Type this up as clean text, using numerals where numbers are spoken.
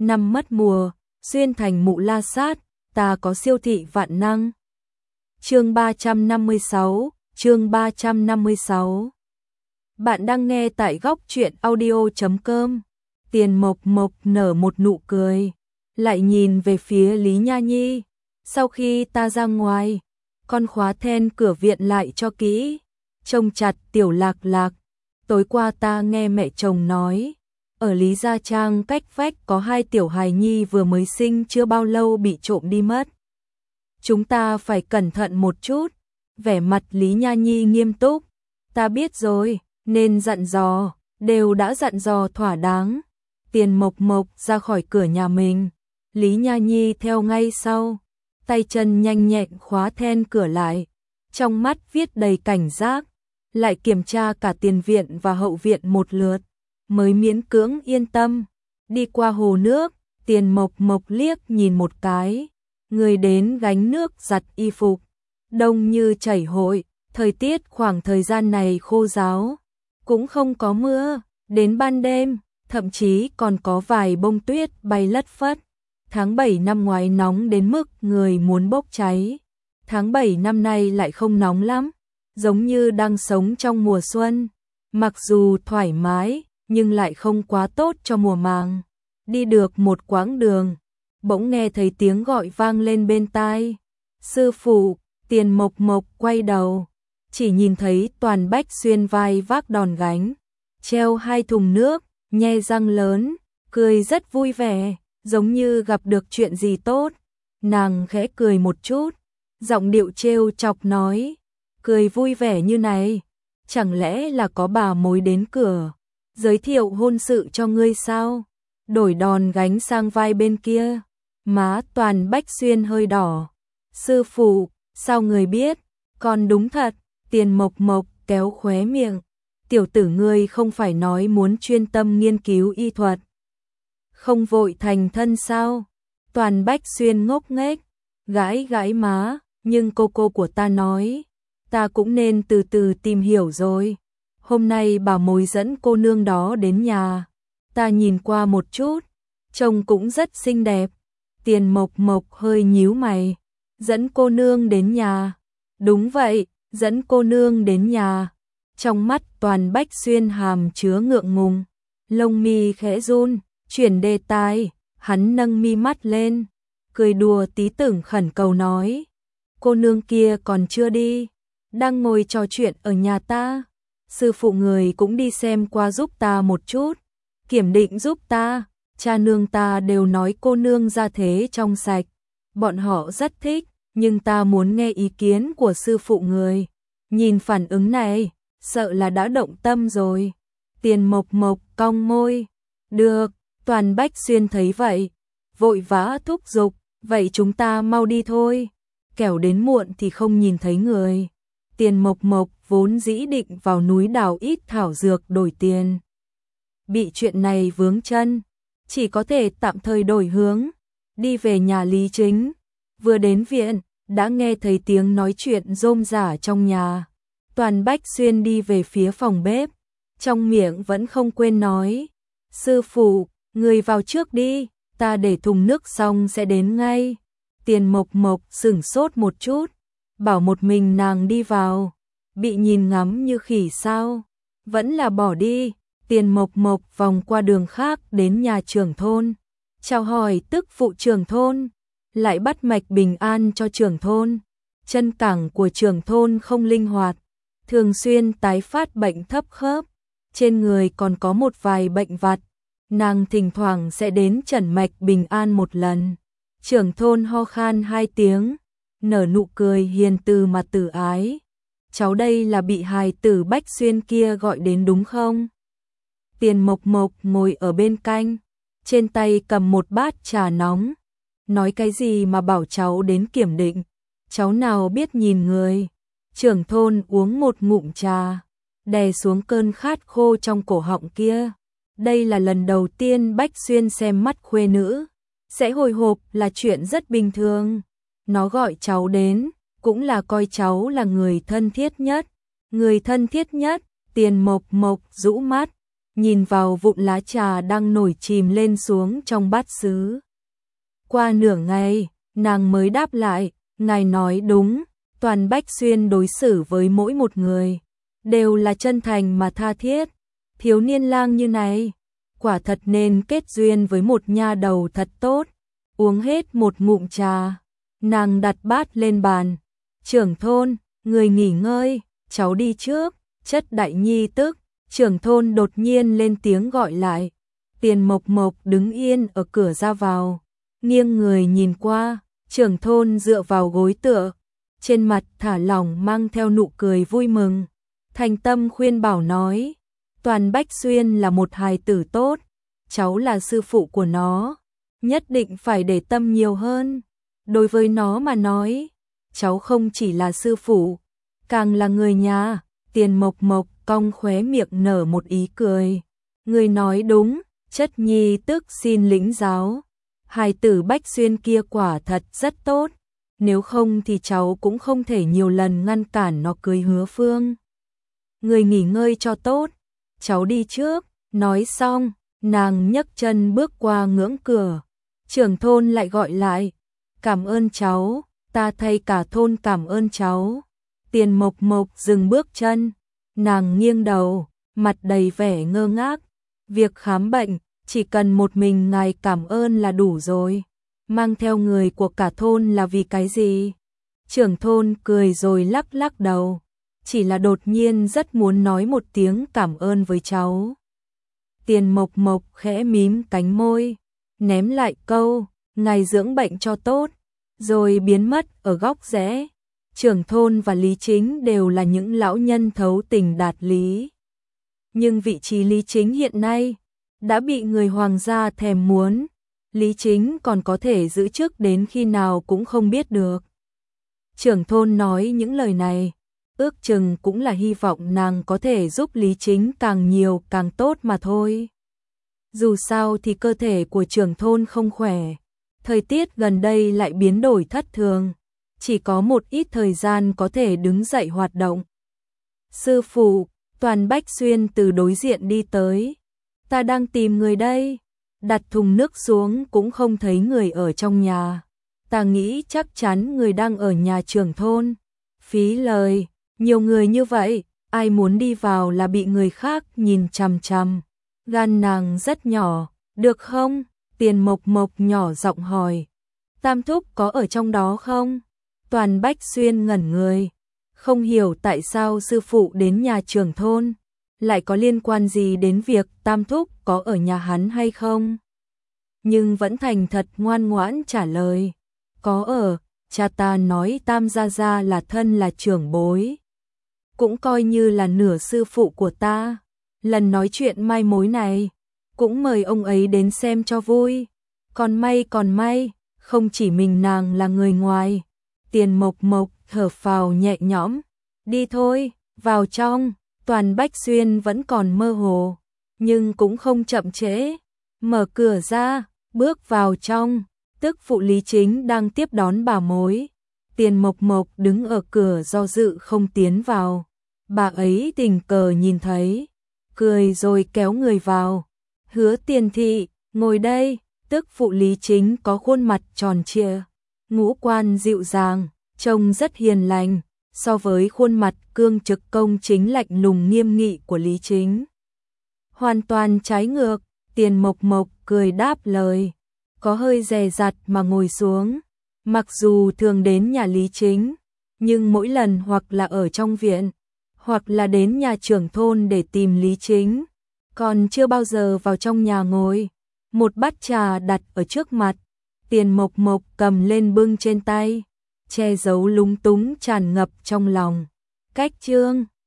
năm mất mùa, xuyên thành Mụ La Sát, ta có siêu thị vạn năng. Chương 356. Bạn đang nghe tại góc truyện audio.com. Tiền Mộc Mộc nở một nụ cười, lại nhìn về phía Lý Nha Nhi. Sau khi ta ra ngoài, con khóa then cửa viện lại cho kỹ, trông chặt Tiểu Lạc Lạc. Tối qua ta nghe mẹ chồng nói, ở Lý Gia Trang cách vách có 2 tiểu hài nhi vừa mới sinh chưa bao lâu bị trộm đi mất. Chúng ta phải cẩn thận một chút. Vẻ mặt Lý Nha Nhi nghiêm túc. Ta biết rồi, nên dặn dò, đều đã dặn dò thỏa đáng. Tiền Mộc Mộc ra khỏi cửa nhà mình, Lý Nha Nhi theo ngay sau, tay chân nhanh nhẹn khóa then cửa lại, trong mắt viết đầy cảnh giác, lại kiểm tra cả tiền viện và hậu viện một lượt, mới miễn cưỡng yên tâm. Đi qua hồ nước, Tiền Mộc Mộc liếc nhìn một cái, người đến gánh nước giặt y phục, đông như chảy hội, thời tiết khoảng thời gian này khô ráo, cũng không có mưa, đến ban đêm, thậm chí còn có vài bông tuyết bay lất phất. Tháng 7 năm ngoái nóng đến mức người muốn bốc cháy, tháng 7 năm nay lại không nóng lắm, giống như đang sống trong mùa xuân, mặc dù thoải mái, nhưng lại không quá tốt cho mùa màng. Đi được một quãng đường, bỗng nghe thấy tiếng gọi vang lên bên tai. Sư phụ. Tiền Mộc Mộc quay đầu, chỉ nhìn thấy Toàn Bách Xuyên vai vác đòn gánh, treo 2 thùng nước, nhe răng lớn, cười rất vui vẻ, giống như gặp được chuyện gì tốt. Nàng khẽ cười một chút, giọng điệu trêu chọc nói, cười vui vẻ như này, chẳng lẽ là có bà mối đến cửa, giới thiệu hôn sự cho ngươi sao? Đổi đòn gánh sang vai bên kia, má Toàn Bách Xuyên hơi đỏ. Sư phụ, sao người biết? Con đúng thật. Tiền Mộc Mộc kéo khóe miệng. Tiểu tử ngươi không phải nói muốn chuyên tâm nghiên cứu y thuật, không vội thành thân sao? Toàn Bách Xuyên ngốc nghếch, gãi gãi má, nhưng cô của ta nói, ta cũng nên từ từ tìm hiểu rồi. Hôm nay bà mối dẫn cô nương đó đến nhà, ta nhìn qua một chút, trông cũng rất xinh đẹp. Tiền Mộc Mộc hơi nhíu mày. Dẫn cô nương đến nhà. Đúng vậy, dẫn cô nương đến nhà. Trong mắt Toàn Bách Xuyên hàm chứa ngượng ngùng, lông mi khẽ run, chuyển đề tài, hắn nâng mi mắt lên, cười đùa tí tưởng khẩn cầu nói, cô nương kia còn chưa đi, đang ngồi trò chuyện ở nhà ta. Sư phụ người cũng đi xem qua giúp ta một chút, kiểm định giúp ta, cha nương ta đều nói cô nương gia thế trong sạch, bọn họ rất thích. Nhưng ta muốn nghe ý kiến của sư phụ người. Nhìn phản ứng này, sợ là đã động tâm rồi. Tiền Mộc Mộc cong môi. Được, Toàn Bách Xuyên thấy vậy, vội vã thúc giục, vậy chúng ta mau đi thôi, kẻo đến muộn thì không nhìn thấy người. Tiền Mộc Mộc vốn dĩ định vào núi đào ít thảo dược đổi tiền, bị chuyện này vướng chân, chỉ có thể tạm thời đổi hướng, đi về nhà Lý Chính. Vừa đến viện, đã nghe thấy tiếng nói chuyện rôm rả trong nhà. Toàn Bách Xuyên đi về phía phòng bếp, trong miệng vẫn không quên nói, sư phụ, người vào trước đi, ta để thùng nước xong sẽ đến ngay. Tiền Mộc Mộc sửng sốt một chút, bảo một mình nàng đi vào, bị nhìn ngắm như khỉ sao, vẫn là bỏ đi. Tiền Mộc Mộc vòng qua đường khác đến nhà trưởng thôn, chào hỏi tức phụ trưởng thôn, lại bắt mạch bình an cho trưởng thôn. Chân cẳng của trưởng thôn không linh hoạt, thường xuyên tái phát bệnh thấp khớp, trên người còn có một vài bệnh vặt, nàng thỉnh thoảng sẽ đến chẩn mạch bình an một lần. Trưởng thôn ho khan 2 tiếng, nở nụ cười hiền từ mà tử ái. Cháu đây là bị hài tử Bách Xuyên kia gọi đến đúng không? Tiền Mộc Mộc ngồi ở bên cạnh, trên tay cầm một bát trà nóng. Nói cái gì mà bảo cháu đến kiểm định, cháu nào biết nhìn người. Trưởng thôn uống một ngụm trà, đè xuống cơn khát khô trong cổ họng kia. Đây là lần đầu tiên Bách Xuyên xem mắt khuê nữ, sẽ hồi hộp là chuyện rất bình thường. Nó gọi cháu đến, cũng là coi cháu là người thân thiết nhất. Người thân thiết nhất. Tiền Mộc Mộc rũ mắt, nhìn vào vụn lá trà đang nổi chìm lên xuống trong bát sứ. Qua nửa ngày, nàng mới đáp lại, ngài nói đúng, Toàn Bách Xuyên đối xử với mỗi một người đều là chân thành mà tha thiết. Thiếu niên lang như này, quả thật nên kết duyên với một nha đầu thật tốt. Uống hết một ngụm trà, nàng đặt bát lên bàn. Trưởng thôn, người nghỉ ngơi, cháu đi trước. Chất đại nhi tức, trưởng thôn đột nhiên lên tiếng gọi lại. Tiền Mộc Mộc đứng yên ở cửa ra vào, nghiêng người nhìn qua, trưởng thôn dựa vào gối tựa, trên mặt thả lỏng mang theo nụ cười vui mừng. Thành tâm khuyên bảo nói, Toàn Bách Xuyên là một hài tử tốt, cháu là sư phụ của nó, nhất định phải để tâm nhiều hơn. Đối với nó mà nói, cháu không chỉ là sư phụ, càng là người nhà. Tiền Mộc Mộc cong khóe miệng nở một ý cười. Người nói đúng, chất nhi tức xin lĩnh giáo. Hài tử Bách Xuyên kia quả thật rất tốt, nếu không thì cháu cũng không thể nhiều lần ngăn cản nó cưới Hứa Phương. Người nghỉ ngơi cho tốt, cháu đi trước. Nói xong, nàng nhấc chân bước qua ngưỡng cửa. Trưởng thôn lại gọi lại, cảm ơn cháu, ta thay cả thôn cảm ơn cháu. Tiền Mộc Mộc dừng bước chân, nàng nghiêng đầu, mặt đầy vẻ ngơ ngác. Việc khám bệnh, chỉ cần một mình ngài cảm ơn là đủ rồi. Mang theo người của cả thôn là vì cái gì? Trưởng thôn cười rồi lắc lắc đầu. Chỉ là đột nhiên rất muốn nói một tiếng cảm ơn với cháu. Tiền Mộc Mộc khẽ mím cánh môi, ném lại câu, ngài dưỡng bệnh cho tốt, rồi biến mất ở góc rẽ. Trưởng thôn và Lý Chính đều là những lão nhân thấu tình đạt lý. Nhưng vị trí Lý Chính hiện nay đã bị người hoàng gia thèm muốn. Lý Chính còn có thể giữ chức đến khi nào cũng không biết được. Trưởng thôn nói những lời này, ước chừng cũng là hy vọng nàng có thể giúp Lý Chính càng nhiều càng tốt mà thôi. Dù sao thì cơ thể của trưởng thôn không khỏe, thời tiết gần đây lại biến đổi thất thường, chỉ có một ít thời gian có thể đứng dậy hoạt động. Sư phụ, Toàn Bách Xuyên từ đối diện đi tới. Ta đang tìm người đây. Đặt thùng nước xuống cũng không thấy người ở trong nhà. Ta nghĩ chắc chắn người đang ở nhà trưởng thôn. Phí lời, nhiều người như vậy, ai muốn đi vào là bị người khác nhìn chằm chằm. Gan nàng rất nhỏ, được không? Tiền Mộc Mộc nhỏ giọng hỏi. Tam thúc có ở trong đó không? Toàn Bách Xuyên ngẩn người, không hiểu tại sao sư phụ đến nhà trưởng thôn, lại có liên quan gì đến việc Tam thúc có ở nhà hắn hay không. Nhưng vẫn thành thật ngoan ngoãn trả lời, có ở, cha ta nói Tam gia gia là thân là trưởng bối, cũng coi như là nửa sư phụ của ta. Lần nói chuyện mai mối này, cũng mời ông ấy đến xem cho vui. Còn may, không chỉ mình nàng là người ngoài. Tiền Mộc Mộc thở phào nhẹ nhõm, đi thôi, vào trong. Toàn Bách Xuyên vẫn còn mơ hồ, nhưng cũng không chậm trễ, mở cửa ra, bước vào trong. Tức phụ Lý Chính đang tiếp đón bà mối. Tiền Mộc Mộc đứng ở cửa do dự không tiến vào. Bà ấy tình cờ nhìn thấy, cười rồi kéo người vào. Hứa Tiền thị, ngồi đây. Tức phụ Lý Chính có khuôn mặt tròn trịa, ngũ quan dịu dàng, trông rất hiền lành, so với khuôn mặt cương trực công chính lạnh lùng nghiêm nghị của Lý Chính. Hoàn toàn trái ngược. Tiền Mộc Mộc cười đáp lời, có hơi dè dặt mà ngồi xuống. Mặc dù thường đến nhà Lý Chính, nhưng mỗi lần hoặc là ở trong viện, hoặc là đến nhà trưởng thôn để tìm Lý Chính, còn chưa bao giờ vào trong nhà ngồi. Một bát trà đặt ở trước mặt, Tiền Mộc Mộc cầm lên bưng trên tay, che giấu lúng túng tràn ngập trong lòng. Cách chương